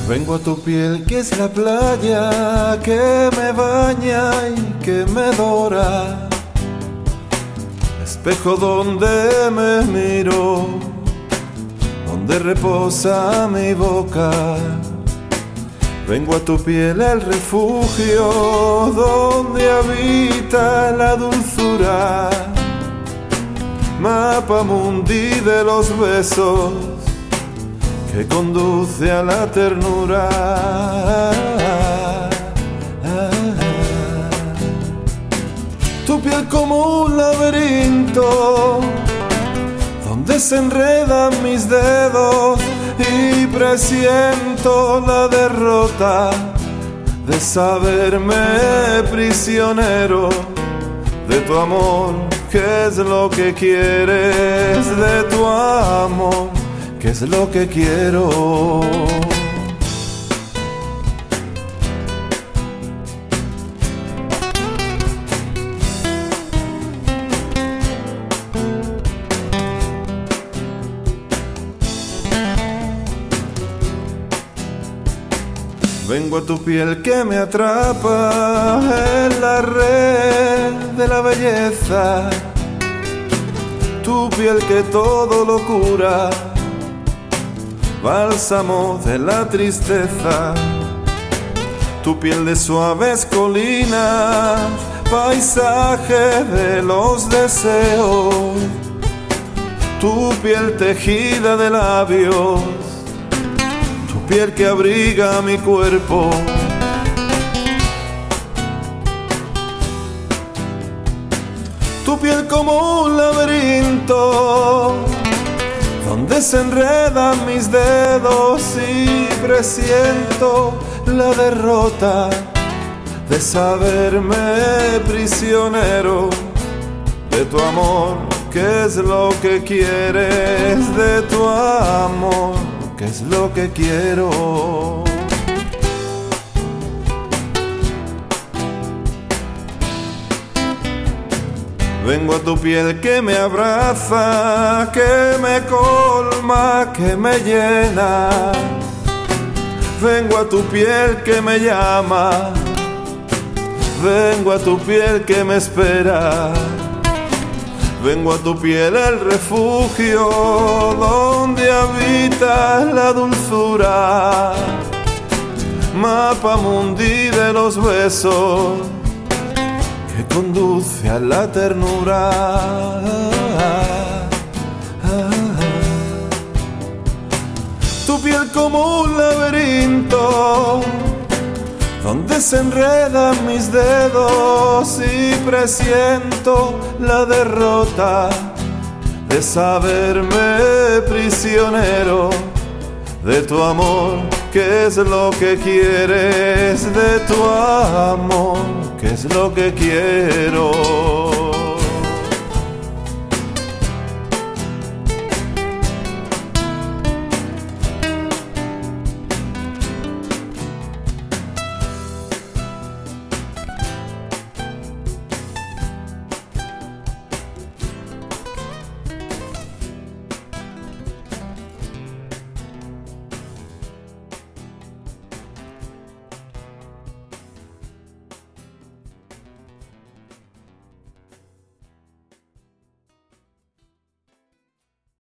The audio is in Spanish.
Vengo a tu piel que es la playa que me baña y que me dora, espejo donde me miro, donde reposa mi boca. Vengo a tu piel el refugio donde habita la dulzura, mapa mundi de los besos que conduce a la ternura. Tu piel como un laberinto donde se enredan mis dedos y presiento la derrota de saberme prisionero de tu amor. ¿Qué es lo que quieres de tu amor? ¿Qué es lo que quiero? Vengo a tu piel que me atrapa en la red de la belleza, tu piel que todo lo cura, bálsamo de la tristeza, tu piel de suaves colinas, paisaje de los deseos, tu piel tejida de labios, tu piel que abriga mi cuerpo. Tu piel como un laberinto donde se enredan mis dedos y presiento la derrota de saberme prisionero de tu amor. ¿Qué es lo que quieres de tu amor? ¿Qué es lo que quiero? Vengo a tu piel que me abraza, que me colma, que me llena. Vengo a tu piel que me llama, vengo a tu piel que me espera. Vengo a tu piel el refugio donde habita la dulzura, mapa mundi de los besos que conduce a la ternura. Tu piel como un laberinto donde se enredan mis dedos y presiento la derrota de saberme prisionero de tu amor. ¿Qué es lo que quieres de tu amor? ¿Qué es lo que quiero?